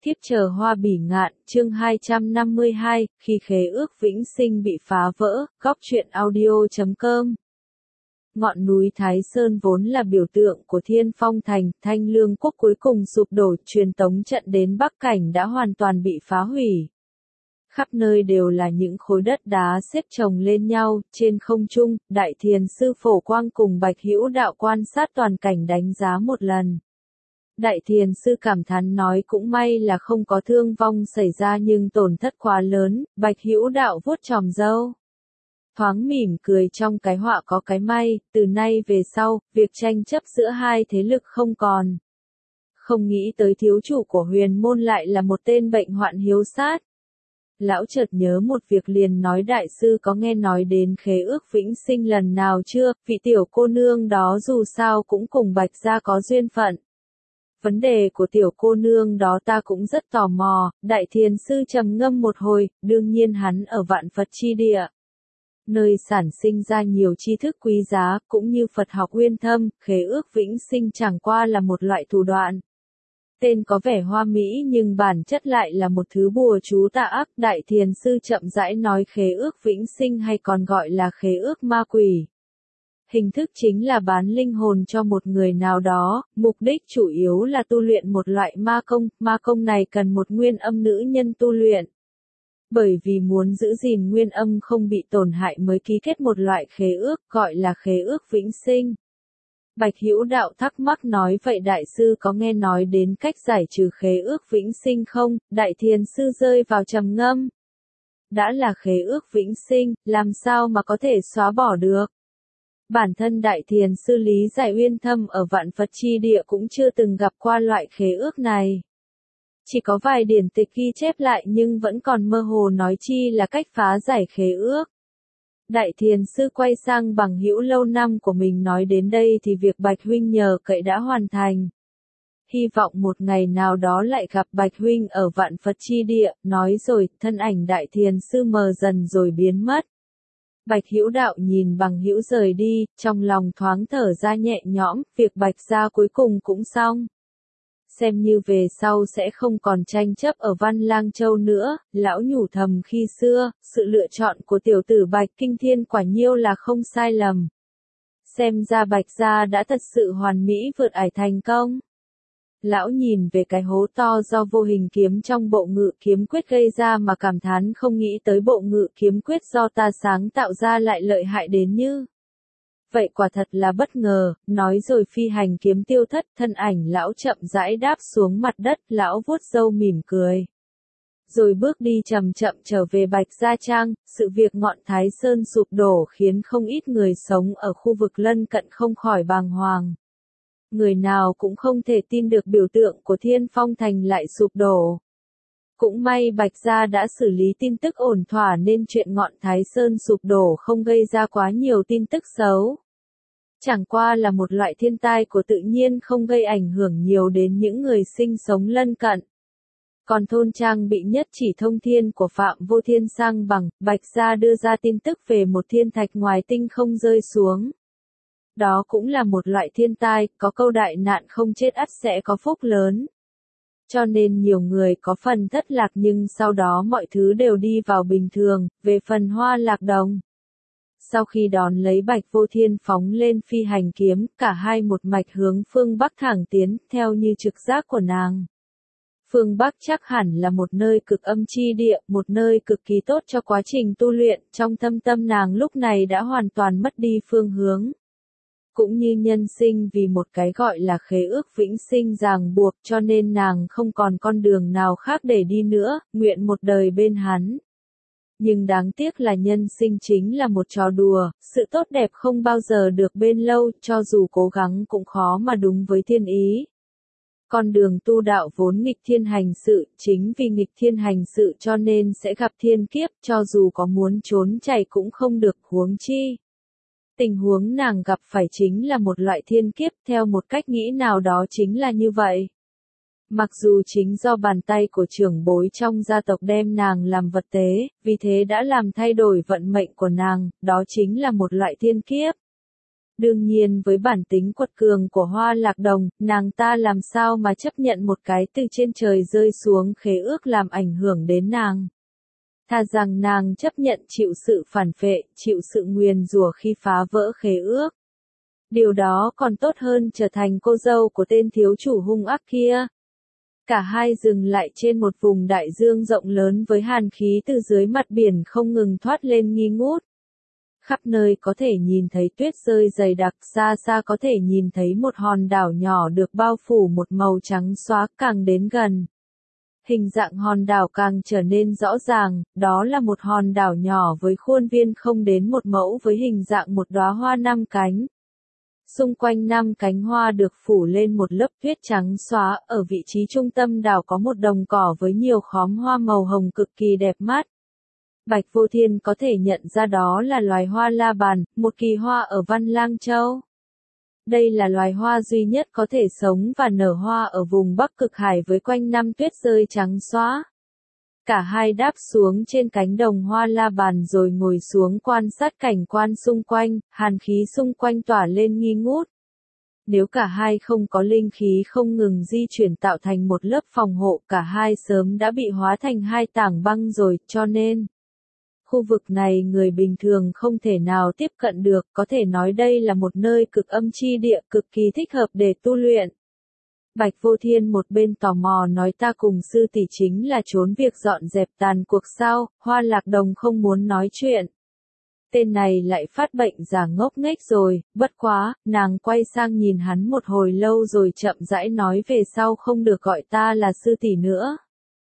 Thiếp chờ hoa bỉ ngạn, chương 252, khi khế ước vĩnh sinh bị phá vỡ, góc truyện audio.com. Ngọn núi Thái Sơn vốn là biểu tượng của Thiên Phong Thành, Thanh Lương Quốc cuối cùng sụp đổ, truyền tống trận đến Bắc Cảnh đã hoàn toàn bị phá hủy. Khắp nơi đều là những khối đất đá xếp chồng lên nhau, trên không trung, Đại Thiền Sư Phổ Quang cùng Bạch Hữu Đạo quan sát toàn cảnh đánh giá một lần. Đại Thiền Sư cảm thán nói cũng may là không có thương vong xảy ra nhưng tổn thất quá lớn, Bạch Hữu Đạo vuốt chòm râu. Thoáng mỉm cười trong cái họa có cái may, từ nay về sau, việc tranh chấp giữa hai thế lực không còn. Không nghĩ tới thiếu chủ của Huyền Môn lại là một tên bệnh hoạn hiếu sát. Lão chợt nhớ một việc liền nói đại sư có nghe nói đến khế ước vĩnh sinh lần nào chưa, vị tiểu cô nương đó dù sao cũng cùng Bạch gia có duyên phận. Vấn đề của tiểu cô nương đó ta cũng rất tò mò, Đại Thiền Sư trầm ngâm một hồi, đương nhiên hắn ở Vạn Phật chi địa. Nơi sản sinh ra nhiều tri thức quý giá, cũng như Phật học uyên thâm, khế ước vĩnh sinh chẳng qua là một loại thủ đoạn. Tên có vẻ hoa mỹ nhưng bản chất lại là một thứ bùa chú tà ác. Đại Thiền Sư chậm rãi nói khế ước vĩnh sinh hay còn gọi là khế ước ma quỷ. Hình thức chính là bán linh hồn cho một người nào đó, mục đích chủ yếu là tu luyện một loại ma công này cần một nguyên âm nữ nhân tu luyện. Bởi vì muốn giữ gìn nguyên âm không bị tổn hại mới ký kết một loại khế ước gọi là khế ước vĩnh sinh. Bạch Hữu Đạo thắc mắc nói vậy đại sư có nghe nói đến cách giải trừ khế ước vĩnh sinh không? Đại Thiền Sư rơi vào trầm ngâm. Đã là khế ước vĩnh sinh, làm sao mà có thể xóa bỏ được? Bản thân Đại Thiền Sư lý giải uyên thâm ở Vạn Phật chi địa cũng chưa từng gặp qua loại khế ước này. Chỉ có vài điển tịch ghi chép lại nhưng vẫn còn mơ hồ nói chi là cách phá giải khế ước. Đại Thiền Sư quay sang bằng hữu lâu năm của mình nói đến đây thì việc Bạch Huynh nhờ cậy đã hoàn thành. Hy vọng một ngày nào đó lại gặp Bạch Huynh ở Vạn Phật chi địa, nói rồi, thân ảnh Đại Thiền Sư mờ dần rồi biến mất. Bạch Hữu Đạo nhìn bằng hữu rời đi, trong lòng thoáng thở ra nhẹ nhõm, việc Bạch gia cuối cùng cũng xong. Xem như về sau sẽ không còn tranh chấp ở Văn Lang Châu nữa, lão nhủ thầm khi xưa, sự lựa chọn của tiểu tử Bạch Kinh Thiên quả nhiêu là không sai lầm. Xem ra Bạch gia đã thật sự hoàn mỹ vượt ải thành công. Lão nhìn về cái hố to do vô hình kiếm trong bộ ngự kiếm quyết gây ra mà cảm thán không nghĩ tới bộ ngự kiếm quyết do ta sáng tạo ra lại lợi hại đến như. Vậy quả thật là bất ngờ, nói rồi phi hành kiếm tiêu thất, thân ảnh lão chậm rãi đáp xuống mặt đất, lão vuốt râu mỉm cười. Rồi bước đi chậm chậm trở về Bạch Gia Trang, sự việc ngọn Thái Sơn sụp đổ khiến không ít người sống ở khu vực lân cận không khỏi bàng hoàng. Người nào cũng không thể tin được biểu tượng của Thiên Phong Thành lại sụp đổ. Cũng may Bạch Gia đã xử lý tin tức ổn thỏa nên chuyện ngọn Thái Sơn sụp đổ không gây ra quá nhiều tin tức xấu. Chẳng qua là một loại thiên tai của tự nhiên không gây ảnh hưởng nhiều đến những người sinh sống lân cận. Còn thôn trang bị nhất chỉ thông thiên của Phạm Vô Thiên sang bằng, Bạch Gia đưa ra tin tức về một thiên thạch ngoài tinh không rơi xuống. Đó cũng là một loại thiên tai, có câu đại nạn không chết ắt sẽ có phúc lớn. Cho nên nhiều người có phần thất lạc nhưng sau đó mọi thứ đều đi vào bình thường, về phần Hoa Lạc Đồng. Sau khi đón lấy Bạch Vô Thiên phóng lên phi hành kiếm, cả hai một mạch hướng phương Bắc thẳng tiến, theo như trực giác của nàng. Phương Bắc chắc hẳn là một nơi cực âm chi địa, một nơi cực kỳ tốt cho quá trình tu luyện, trong thâm tâm nàng lúc này đã hoàn toàn mất đi phương hướng. Cũng như nhân sinh vì một cái gọi là khế ước vĩnh sinh ràng buộc cho nên nàng không còn con đường nào khác để đi nữa, nguyện một đời bên hắn. Nhưng đáng tiếc là nhân sinh chính là một trò đùa, sự tốt đẹp không bao giờ được bên lâu, cho dù cố gắng cũng khó mà đúng với thiên ý. Con đường tu đạo vốn nghịch thiên hành sự, chính vì nghịch thiên hành sự cho nên sẽ gặp thiên kiếp, cho dù có muốn trốn chạy cũng không được, huống chi. Tình huống nàng gặp phải chính là một loại thiên kiếp, theo một cách nghĩ nào đó chính là như vậy. Mặc dù chính do bàn tay của trưởng bối trong gia tộc đem nàng làm vật tế, vì thế đã làm thay đổi vận mệnh của nàng, đó chính là một loại thiên kiếp. Đương nhiên với bản tính quật cường của Hoa Lạc Đồng, nàng ta làm sao mà chấp nhận một cái từ trên trời rơi xuống khế ước làm ảnh hưởng đến nàng. Thà rằng nàng chấp nhận chịu sự phản phệ, chịu sự nguyền rủa khi phá vỡ khế ước. Điều đó còn tốt hơn trở thành cô dâu của tên thiếu chủ hung ác kia. Cả hai dừng lại trên một vùng đại dương rộng lớn với hàn khí từ dưới mặt biển không ngừng thoát lên nghi ngút. Khắp nơi có thể nhìn thấy tuyết rơi dày đặc, xa xa có thể nhìn thấy một hòn đảo nhỏ được bao phủ một màu trắng xóa. Càng đến gần, hình dạng hòn đảo càng trở nên rõ ràng, đó là một hòn đảo nhỏ với khuôn viên không đến một mẫu với hình dạng một đóa hoa 5 cánh. Xung quanh 5 cánh hoa được phủ lên một lớp tuyết trắng xóa, ở vị trí trung tâm đảo có một đồng cỏ với nhiều khóm hoa màu hồng cực kỳ đẹp mắt. Bạch Vô Thiên có thể nhận ra đó là loài hoa la bàn, một kỳ hoa ở Văn Lang Châu. Đây là loài hoa duy nhất có thể sống và nở hoa ở vùng Bắc Cực Hải với quanh năm tuyết rơi trắng xóa. Cả hai đáp xuống trên cánh đồng hoa la bàn rồi ngồi xuống quan sát cảnh quan xung quanh, hàn khí xung quanh tỏa lên nghi ngút. Nếu cả hai không có linh khí không ngừng di chuyển tạo thành một lớp phòng hộ, cả hai sớm đã bị hóa thành hai tảng băng rồi, cho nên khu vực này người bình thường không thể nào tiếp cận được, có thể nói đây là một nơi cực âm chi địa cực kỳ thích hợp để tu luyện. Bạch Vô Thiên một bên tò mò nói ta cùng sư tỷ chính là trốn việc dọn dẹp tàn cuộc sao, Hoa Lạc Đồng không muốn nói chuyện. Tên này lại phát bệnh giả ngốc nghếch rồi, bất quá, nàng quay sang nhìn hắn một hồi lâu rồi chậm rãi nói về sau không được gọi ta là sư tỷ nữa.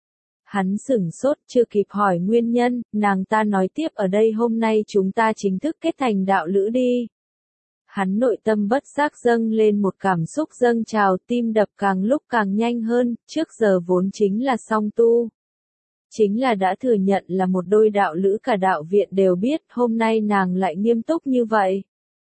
Hắn sửng sốt chưa kịp hỏi nguyên nhân, nàng ta nói tiếp ở đây hôm nay chúng ta chính thức kết thành đạo lữ đi. Hắn nội tâm bất giác dâng lên một cảm xúc dâng trào, tim đập càng lúc càng nhanh hơn, trước giờ vốn chính là song tu. Chính là đã thừa nhận là một đôi đạo lữ cả đạo viện đều biết, hôm nay nàng lại nghiêm túc như vậy.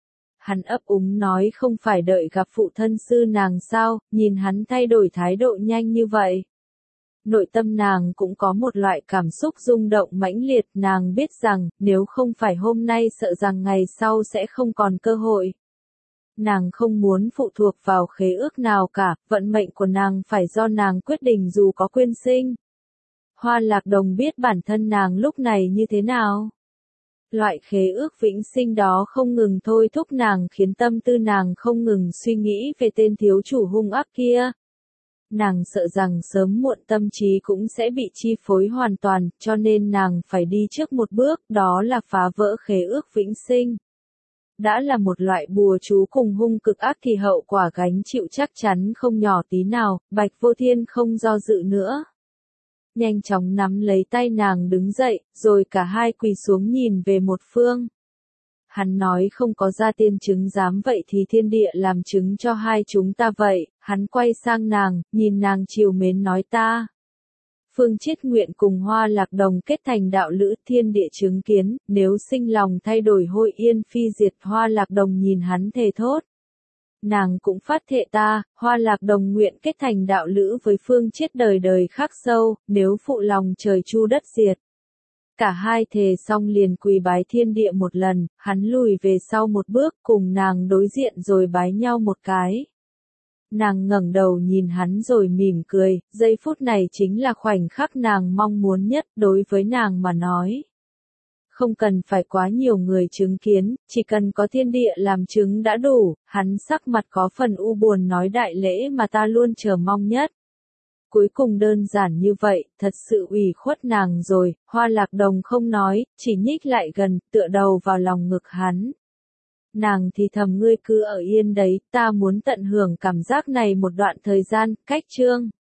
Hắn ấp úng nói không phải đợi gặp phụ thân sư nàng sao, nhìn hắn thay đổi thái độ nhanh như vậy. Nội tâm nàng cũng có một loại cảm xúc rung động mãnh liệt, nàng biết rằng, nếu không phải hôm nay sợ rằng ngày sau sẽ không còn cơ hội. Nàng không muốn phụ thuộc vào khế ước nào cả, vận mệnh của nàng phải do nàng quyết định dù có quyên sinh. Hoa Lạc Đồng biết bản thân nàng lúc này như thế nào. Loại khế ước vĩnh sinh đó không ngừng thôi thúc nàng khiến tâm tư nàng không ngừng suy nghĩ về tên thiếu chủ hung ác kia. Nàng sợ rằng sớm muộn tâm trí cũng sẽ bị chi phối hoàn toàn, cho nên nàng phải đi trước một bước, đó là phá vỡ khế ước vĩnh sinh. Đã là một loại bùa chú cùng hung cực ác thì hậu quả gánh chịu chắc chắn không nhỏ tí nào, Bạch Vô Thiên không do dự nữa. Nhanh chóng nắm lấy tay nàng đứng dậy, rồi cả hai quỳ xuống nhìn về một phương. Hắn nói không có gia tiên chứng dám vậy thì thiên địa làm chứng cho hai chúng ta vậy, hắn quay sang nàng, nhìn nàng trìu mến nói ta. Phương Chiết nguyện cùng Hoa Lạc Đồng kết thành đạo lữ, thiên địa chứng kiến, nếu sinh lòng thay đổi hội yên phi diệt. Hoa Lạc Đồng nhìn hắn thề thốt. Nàng cũng phát thệ ta, Hoa Lạc Đồng nguyện kết thành đạo lữ với Phương Chiết đời đời khắc sâu, nếu phụ lòng trời chu đất diệt. Cả hai thề xong liền quỳ bái thiên địa một lần, hắn lùi về sau một bước cùng nàng đối diện rồi bái nhau một cái. Nàng ngẩng đầu nhìn hắn rồi mỉm cười, giây phút này chính là khoảnh khắc nàng mong muốn nhất đối với nàng mà nói. Không cần phải quá nhiều người chứng kiến, chỉ cần có thiên địa làm chứng đã đủ, hắn sắc mặt có phần u buồn nói đại lễ mà ta luôn chờ mong nhất. Cuối cùng đơn giản như vậy, thật sự ủy khuất nàng rồi, Hoa Lạc Đồng không nói, chỉ nhích lại gần, tựa đầu vào lòng ngực hắn. Nàng thì thầm ngươi cứ ở yên đấy, ta muốn tận hưởng cảm giác này một đoạn thời gian, cách chương.